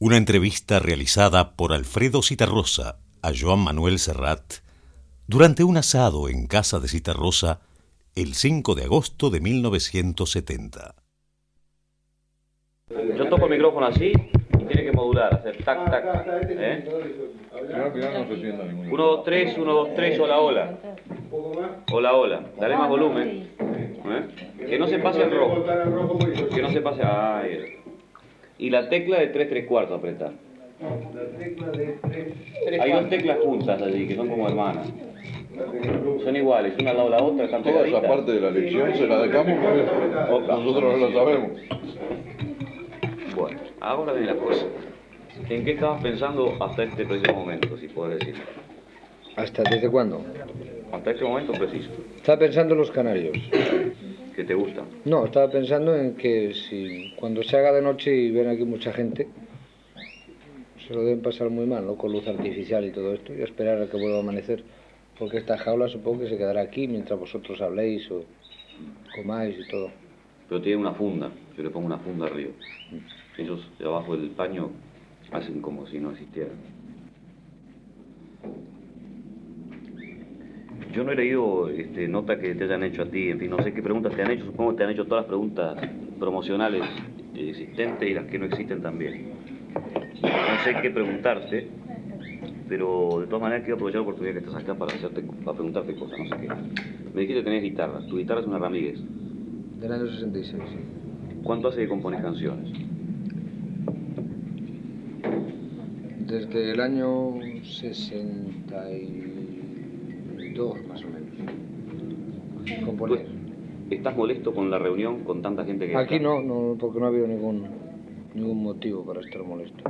Una entrevista realizada por Alfredo Zitarrosa a Joan Manuel Serrat durante un asado en casa de Zitarrosa el 5 de agosto de 1970. Yo toco el micrófono así y tiene que modular, hacer tac, tac. No se sienta ninguno. 1, 2, 3, 1, 2, 3, hola, hola. Hola, hola. Dale más volumen. Que no se pase el rojo. Que no se pase. Ay. Y la tecla de 3, 3/4 apretar. La tecla de 3. Hay dos teclas juntas allí que son como hermanas. Son iguales, una al lado de la otra, están Toda esa pegaditas. parte de la lección se la dejamos porque nosotros no la sabemos. Bueno, ahora viene la cosa. ¿En qué estabas pensando hasta este preciso momento, si puedes decir? ¿Hasta desde cuándo? Hasta este momento preciso. Estaba pensando en los canarios. ¿Qué te gusta? No, estaba pensando en que si cuando se haga de noche y ven aquí mucha gente, se lo deben pasar muy mal, ¿no? Con luz artificial y todo esto, y esperar a que vuelva a amanecer. Porque esta jaula supongo que se quedará aquí mientras vosotros habléis o comáis y todo. Pero tiene una funda, yo le pongo una funda arriba. Ellos de abajo del paño hacen como si no existieran. Yo no he leído nota que te hayan hecho a ti, en fin, no sé qué preguntas te han hecho, supongo que te han hecho todas las preguntas promocionales existentes y las que no existen también. No sé qué preguntarte, pero de todas maneras quiero aprovechar la oportunidad que estás acá para preguntarte cosas, no sé qué. Me dijiste que tenías guitarra, tu guitarra es una Ramírez. Del año 66, sí. ¿Cuánto hace que compones canciones? Desde el año 62, más o menos. Componer. ¿Estás molesto con la reunión, con tanta gente que Aquí está? no, porque no ha habido ningún motivo para estar molesto.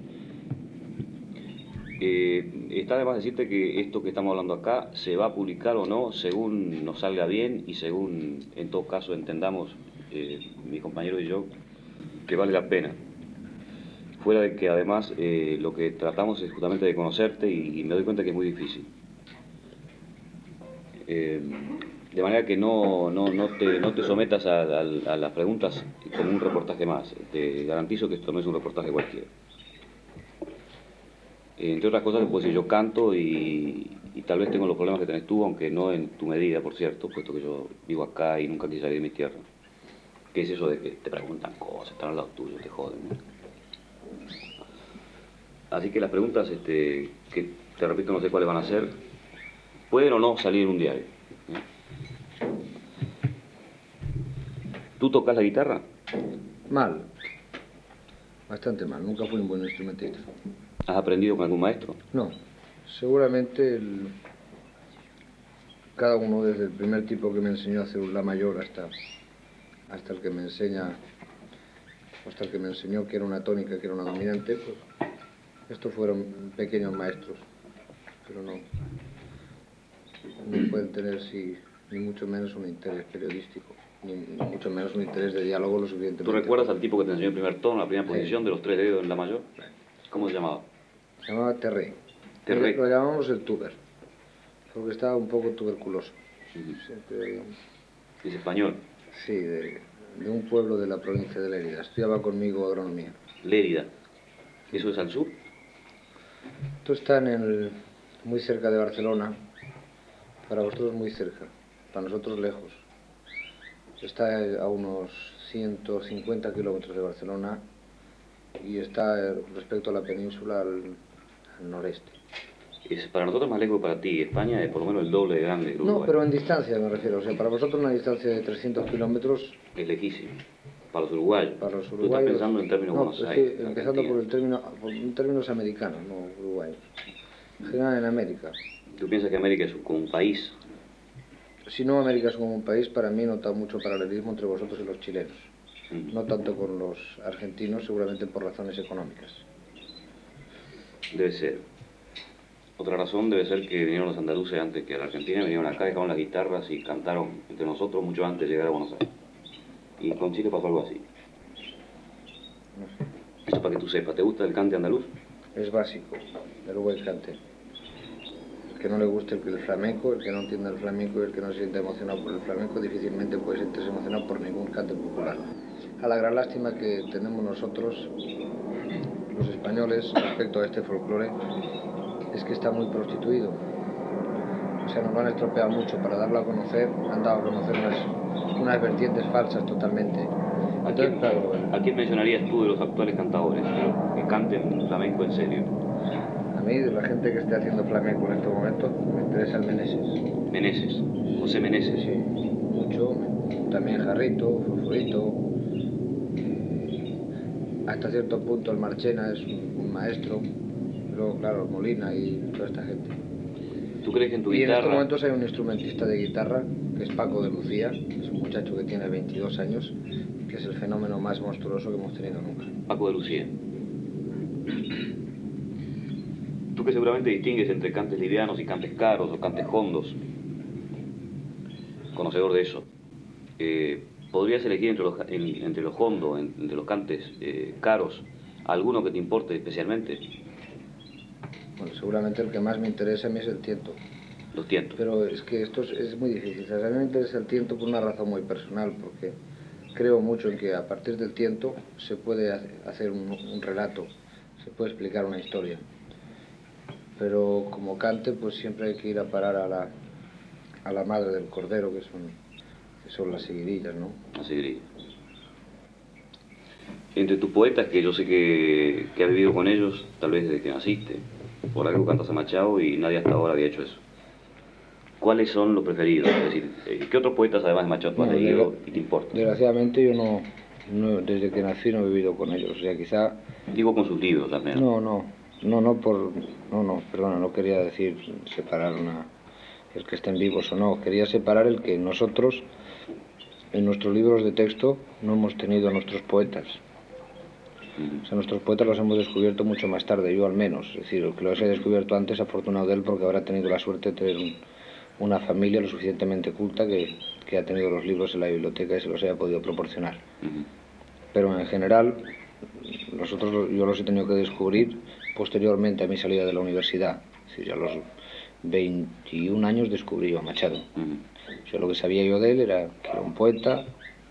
Está de más decirte que esto que estamos hablando acá se va a publicar o no según nos salga bien y según en todo caso entendamos mi compañero y yo que vale la pena. Fuera de que además lo que tratamos es justamente de conocerte y me doy cuenta que es muy difícil. De manera que no te sometas a las preguntas como un reportaje más. Te garantizo que esto no es un reportaje cualquiera. Entre otras cosas, pues yo canto y tal vez tengo los problemas que tenés tú, aunque no en tu medida, por cierto, puesto que yo vivo acá y nunca quise salir de mi tierra. ¿Qué es eso de que te preguntan cosas, están al lado tuyo, te joden, ¿no? Así que las preguntas, que te repito, no sé cuáles van a ser, pueden o no salir en un diario. ¿Tú tocas la guitarra? Mal. Bastante mal. Nunca fui un buen instrumentista. ¿Has aprendido con algún maestro? No. Seguramente cada uno, desde el primer tipo que me enseñó a hacer un la mayor hasta el que me enseñó que era una tónica, que era una dominante, pues estos fueron pequeños maestros, pero no pueden tener ni mucho menos un interés periodístico, ni mucho menos un interés de diálogo lo suficiente. ¿Tú recuerdas al tipo que te enseñó el primer tono, la primera posición de los 3 dedos en la mayor? ¿Cómo se llamaba? Se llamaba Terré. Terré. Lo llamamos el tuber, porque estaba un poco tuberculoso. Siempre... ¿Es español? Sí, de un pueblo de la provincia de Lérida. Estudiaba conmigo agronomía. Lérida. ¿Eso es al sur? Esto está muy cerca de Barcelona. Para vosotros muy cerca, para nosotros lejos. Está a unos 150 kilómetros de Barcelona y está respecto a la península al noreste. Es para nosotros más lejos que para ti. España es por lo menos el doble de grande que Uruguay. No, pero en distancia me refiero. O sea, para vosotros una distancia de 300 kilómetros... Es lejísimo. Para los uruguayos. Para los Tú uruguayos... estás pensando en términos Buenos Aires. Sí, empezando por términos americanos, no uruguayos. En general en América. ¿Tú piensas que América es como un país? Si no América es como un país, para mí nota mucho paralelismo entre vosotros y los chilenos. No tanto con los argentinos, seguramente por razones económicas. Debe ser. Otra razón debe ser que vinieron los andaluces antes que a la Argentina, vinieron acá, dejaron las guitarras y cantaron entre nosotros mucho antes de llegar a Buenos Aires. Y con Chile pasó algo así. No sé. Esto para que tú sepas, ¿te gusta el cante andaluz? Es básico, el buen cante. El que no le guste el flamenco, el que no entienda el flamenco y el que no se siente emocionado por el flamenco difícilmente puede sentirse emocionado por ningún cante popular. A la gran lástima que tenemos nosotros, los españoles. españoles respecto a este folclore es que está muy prostituido. O sea, nos lo han estropeado mucho para darlo a conocer, han dado a conocer unas vertientes falsas totalmente. Entonces, claro, ¿A quién mencionarías tú de los actuales cantadores, pero que canten flamenco en serio? a mí, de la gente que esté haciendo flamenco en este momento, me interesa el Meneses. Meneses, José Meneses. Sí, mucho. También Jarrito, Fosforito. Hasta cierto punto el Marchena es un maestro. Luego, claro, Molina y toda esta gente. ¿Tú crees que en tu Y en guitarra... estos momentos hay un instrumentista de guitarra, que es Paco de Lucía, que es un muchacho que tiene 22 años, que es el fenómeno más monstruoso que hemos tenido nunca. Paco de Lucía. Tú que seguramente distingues entre cantes livianos y cantes caros o cantes hondos, conocedor de eso, ¿podrías elegir entre los hondos, entre los cantes caros, alguno que te importe especialmente? Bueno, seguramente el que más me interesa a mí es el tiento. Los tientos. Pero es que esto es muy difícil. O sea, a mí me interesa el tiento por una razón muy personal, porque creo mucho en que a partir del tiento se puede hacer un relato, se puede explicar una historia. Pero como cante, pues siempre hay que ir a parar a la madre del cordero, que son las seguidillas, ¿no? Las seguidillas. Entre tus poetas, que yo sé que has vivido con ellos, tal vez desde que naciste, por algo cantas a Machado y nadie hasta ahora había hecho eso. ¿Cuáles son los preferidos? Es decir, ¿qué otros poetas además de Machado tú has leído y te importa? Desgraciadamente yo no, desde que nací no he vivido con ellos, o sea, quizá... Digo con sus libros también. No, perdona, no quería decir separar el que estén vivos o no, quería separar el que nosotros, en nuestros libros de texto, no hemos tenido a nuestros poetas. O sea, nuestros poetas los hemos descubierto mucho más tarde, yo al menos. Es decir, el que los he descubierto antes, afortunado de él, porque habrá tenido la suerte de tener una familia lo suficientemente culta que ha tenido los libros en la biblioteca y se los haya podido proporcionar. Pero en general, yo los he tenido que descubrir posteriormente a mi salida de la universidad. Es decir, a los 21 años descubrí yo a Machado. Yo lo que sabía yo de él era que era un poeta,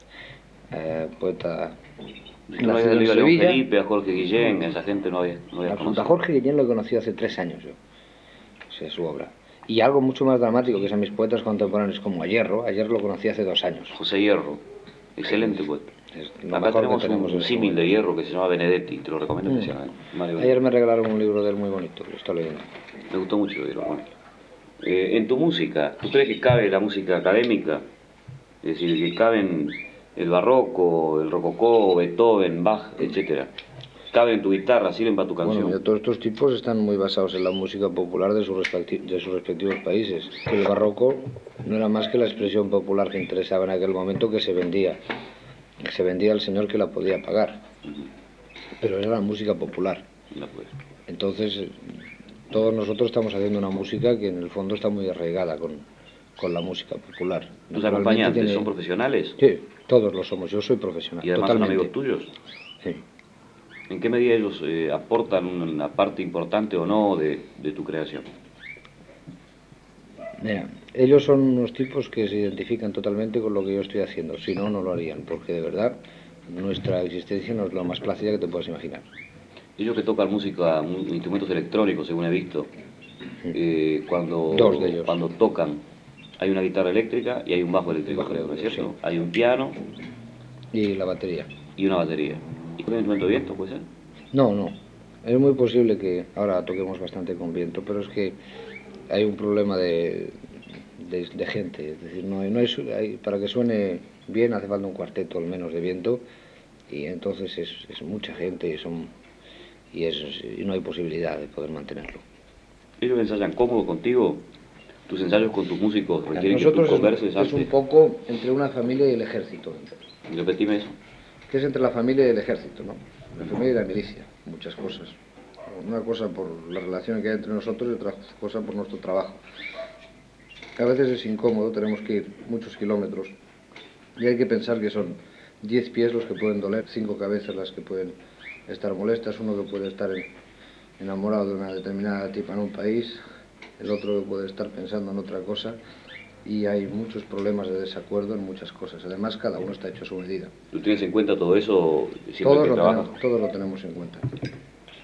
No había leído a León Felipe, a Jorge Guillén, esa gente no había conocido. A Jorge Guillén lo he conocido hace 3 años yo, o sea, su obra. Y algo mucho más dramático, que es a mis poetas contemporáneos como a Hierro lo conocí hace 2 años. José Hierro, excelente poeta. Acá tenemos un símil de Hierro que se llama Benedetti, te lo recomiendo especialmente. Ayer me regalaron un libro de él muy bonito, que lo estoy leyendo. Me gustó mucho Hierro. Bueno. En tu música, ¿tú crees que cabe la música académica? Es decir, que caben el barroco, el rococó, Beethoven, Bach, etcétera. ¿Cabe en tu guitarra, sirven para tu canción? Bueno, todos estos tipos están muy basados en la música popular de sus respectivos países. El barroco no era más que la expresión popular que interesaba en aquel momento, que se vendía al señor que la podía pagar. Pero era la música popular. Entonces, todos nosotros estamos haciendo una música que en el fondo está muy arraigada con la música popular. ¿Tus acompañantes son profesionales? Sí, todos lo somos. Yo soy profesional. ¿Y además totalmente. son amigos tuyos? Sí. ¿En qué medida ellos aportan una parte importante o no de tu creación? Mira, ellos son unos tipos que se identifican totalmente con lo que yo estoy haciendo. Si no, no lo harían, porque de verdad nuestra existencia no es lo más plácida que te puedas imaginar. Ellos que tocan música, instrumentos electrónicos, según he visto, Dos de ellos. Cuando tocan, hay una guitarra eléctrica y hay un bajo eléctrico, creo, ¿no es cierto? Sí. Hay un piano. Y la batería. Y una batería. ¿Y un instrumento de viento, puede ser? No. Es muy posible que ahora toquemos bastante con viento, pero es que hay un problema de gente. Es decir, para que suene bien hace falta un cuarteto al menos de viento, y entonces es mucha gente y no hay posibilidad de poder mantenerlo. ¿Ellos ensayan cómodo contigo? ¿Tus ensayos con tus músicos requieren que tú converses antes? Es un poco entre una familia y el ejército. Repetime eso. Que es entre la familia y el ejército, ¿no? La familia y la milicia, muchas cosas. Una cosa por la relación que hay entre nosotros y otra cosa por nuestro trabajo. A veces es incómodo, tenemos que ir muchos kilómetros y hay que pensar que son 10 pies los que pueden doler, 5 cabezas las que pueden estar molestas, uno que puede estar enamorado de una determinada tipa en un país, el otro que puede estar pensando en otra cosa, y hay muchos problemas de desacuerdo en muchas cosas. Además, cada uno está hecho a su medida. ¿Tú tienes en cuenta todo eso siempre que trabajas? Todos lo tenemos en cuenta.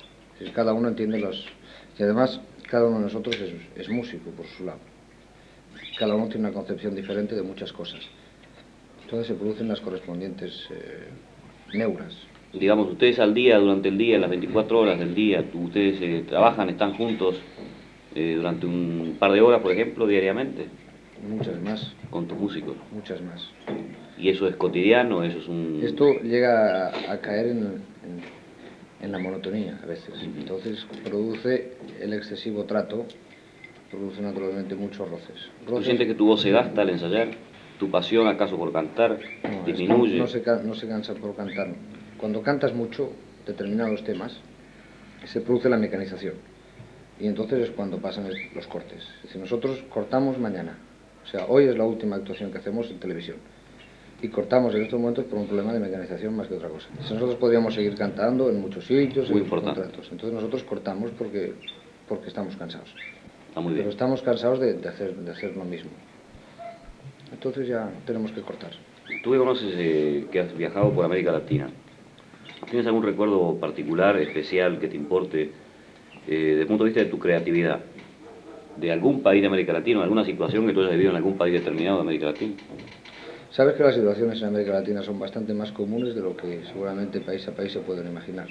Cada uno entiende y además cada uno de nosotros es músico por su lado. Cada uno tiene una concepción diferente de muchas cosas. Entonces se producen las correspondientes neuras. Digamos, ustedes al día, durante el día, las 24 horas del día, ustedes trabajan, están juntos durante un par de horas, por ejemplo, diariamente. Muchas más. Con tus músicos. Muchas más. ¿Y eso es cotidiano? ¿Eso es un...? Esto llega a caer en la monotonía a veces. Entonces produce el excesivo trato, produce naturalmente muchos roces. ¿Tú sientes que tu voz se gasta al ensayar? ¿Tu pasión acaso por cantar disminuye? No se cansa por cantar. Cuando cantas mucho determinados temas, se produce la mecanización. Y entonces es cuando pasan los cortes. Es decir, nosotros cortamos mañana. O sea, hoy es la última actuación que hacemos en televisión. Y cortamos en estos momentos por un problema de mecanización más que otra cosa. Si nosotros podríamos seguir cantando en muchos sitios, en muchos contratos. Entonces nosotros cortamos porque estamos cansados. Muy bien. Pero estamos cansados de hacer lo mismo. Entonces ya tenemos que cortar. Tú que conoces que has viajado por América Latina, ¿tienes algún recuerdo particular, especial, que te importe desde el punto de vista de tu creatividad? ¿De algún país de América Latina, alguna situación que tú hayas vivido en algún país determinado de América Latina? Sabes que las situaciones en América Latina son bastante más comunes de lo que seguramente país a país se pueden imaginar.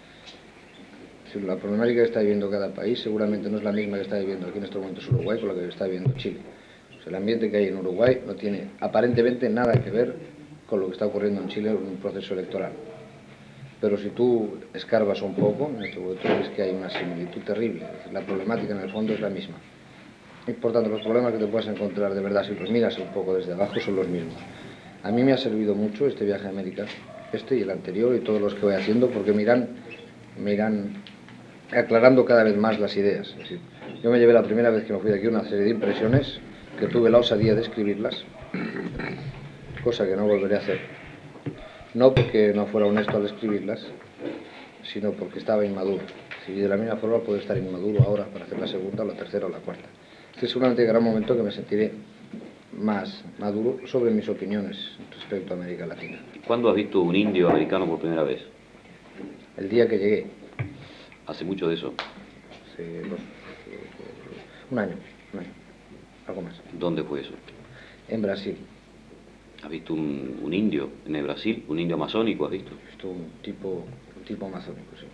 La problemática que está viviendo cada país seguramente no es la misma que está viviendo aquí en estos momentos Uruguay con la que está viviendo Chile. O sea, el ambiente que hay en Uruguay no tiene aparentemente nada que ver con lo que está ocurriendo en Chile en un proceso electoral. Pero si tú escarbas un poco, en este momento ves que hay una similitud terrible. La problemática en el fondo es la misma. Y por tanto los problemas que te puedes encontrar de verdad si los miras un poco desde abajo son los mismos. A mí me ha servido mucho este viaje a América, este y el anterior y todos los que voy haciendo, porque me irán aclarando cada vez más las ideas. Es decir, yo me llevé la primera vez que me fui de aquí una serie de impresiones que tuve la osadía de escribirlas, cosa que no volveré a hacer. No porque no fuera honesto al escribirlas, sino porque estaba inmaduro. Y de la misma forma puedo estar inmaduro ahora para hacer la segunda, o la tercera o la cuarta. Entonces seguramente llegará un momento que me sentiré más maduro sobre mis opiniones respecto a América Latina. ¿Cuándo has visto un indio americano por primera vez? El día que llegué. ¿Hace mucho de eso? Hace un año, algo más. ¿Dónde fue eso? En Brasil. ¿Has visto un indio en el Brasil? ¿Un indio amazónico has visto? He visto un tipo amazónico, sí.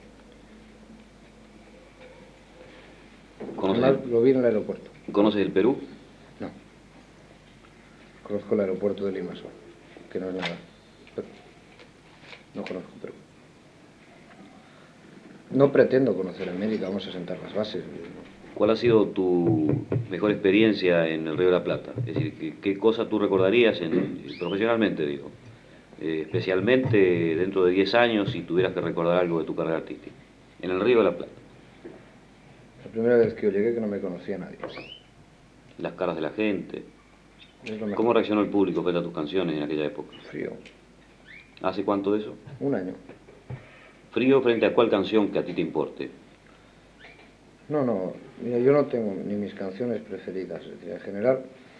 Además, lo vi en el aeropuerto. ¿Conoces el Perú? No. Conozco el aeropuerto de Lima solo, que no es nada. Pero no conozco Perú. No pretendo conocer América, vamos a sentar las bases. ¿Cuál ha sido tu mejor experiencia en el Río de la Plata? Es decir, ¿qué cosa tú recordarías profesionalmente, digo? Especialmente dentro de 10 años, si tuvieras que recordar algo de tu carrera artística. En el Río de la Plata. La primera vez que yo llegué que no me conocía nadie. Las caras de la gente. ¿Cómo reaccionó el público frente a tus canciones en aquella época? Frío. ¿Hace cuánto de eso? Un año. ¿Frío frente a cuál canción que a ti te importe? No, mira, yo no tengo ni mis canciones preferidas. Es decir, en general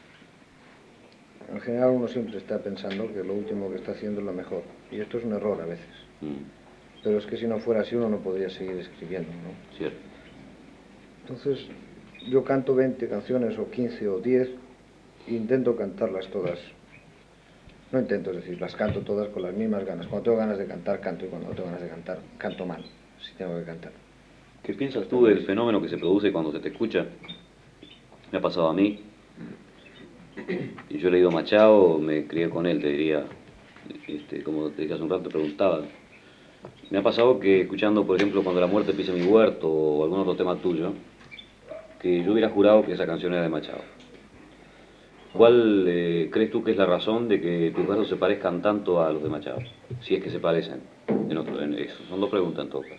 uno siempre está pensando que lo último que está haciendo es lo mejor. Y esto es un error a veces. Pero es que si no fuera así uno no podría seguir escribiendo, ¿no? Cierto. Entonces, yo canto 20 canciones o 15 o 10 e intento cantarlas todas. No intento, es decir, las canto todas con las mismas ganas. Cuando tengo ganas de cantar, canto, y cuando no tengo ganas de cantar, canto mal, si tengo que cantar. ¿Qué piensas tú del fenómeno que se produce cuando se te escucha? Me ha pasado a mí. Y yo he leído Machado, me crié con él, te diría, como te dije hace un rato, te preguntaba. Me ha pasado que escuchando, por ejemplo, Cuando la muerte pise mi huerto o algún otro tema tuyo, que yo hubiera jurado que esa canción era de Machado. ¿Cuál crees tú que es la razón de que tus versos se parezcan tanto a los de Machado? Si es que se parecen. Son dos preguntas en todo caso.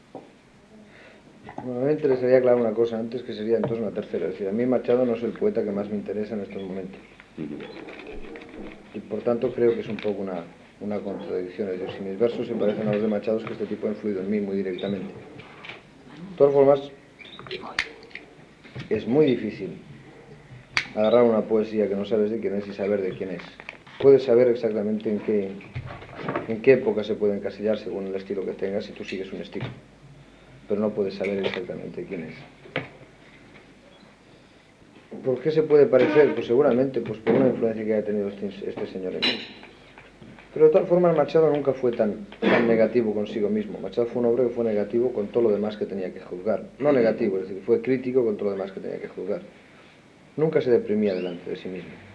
Bueno, me interesaría aclarar una cosa antes, que sería entonces una tercera. Es decir, a mí Machado no es el poeta que más me interesa en estos momentos. Y por tanto creo que es un poco una contradicción. Es decir, si mis versos se parecen a los de Machado es que este tipo ha influido en mí muy directamente. De todas formas, es muy difícil agarrar una poesía que no sabes de quién es y saber de quién es. Puedes saber exactamente en qué época se puede encasillar según el estilo que tengas si tú sigues un estilo. pero no puedes saber exactamente quién es. ¿Por qué se puede parecer? Pues seguramente pues por una influencia que haya tenido este señor en mí. Pero de todas formas Machado nunca fue tan negativo consigo mismo. Machado fue un hombre que fue negativo con todo lo demás que tenía que juzgar. No negativo, es decir, fue crítico con todo lo demás que tenía que juzgar. Nunca se deprimía delante de sí mismo.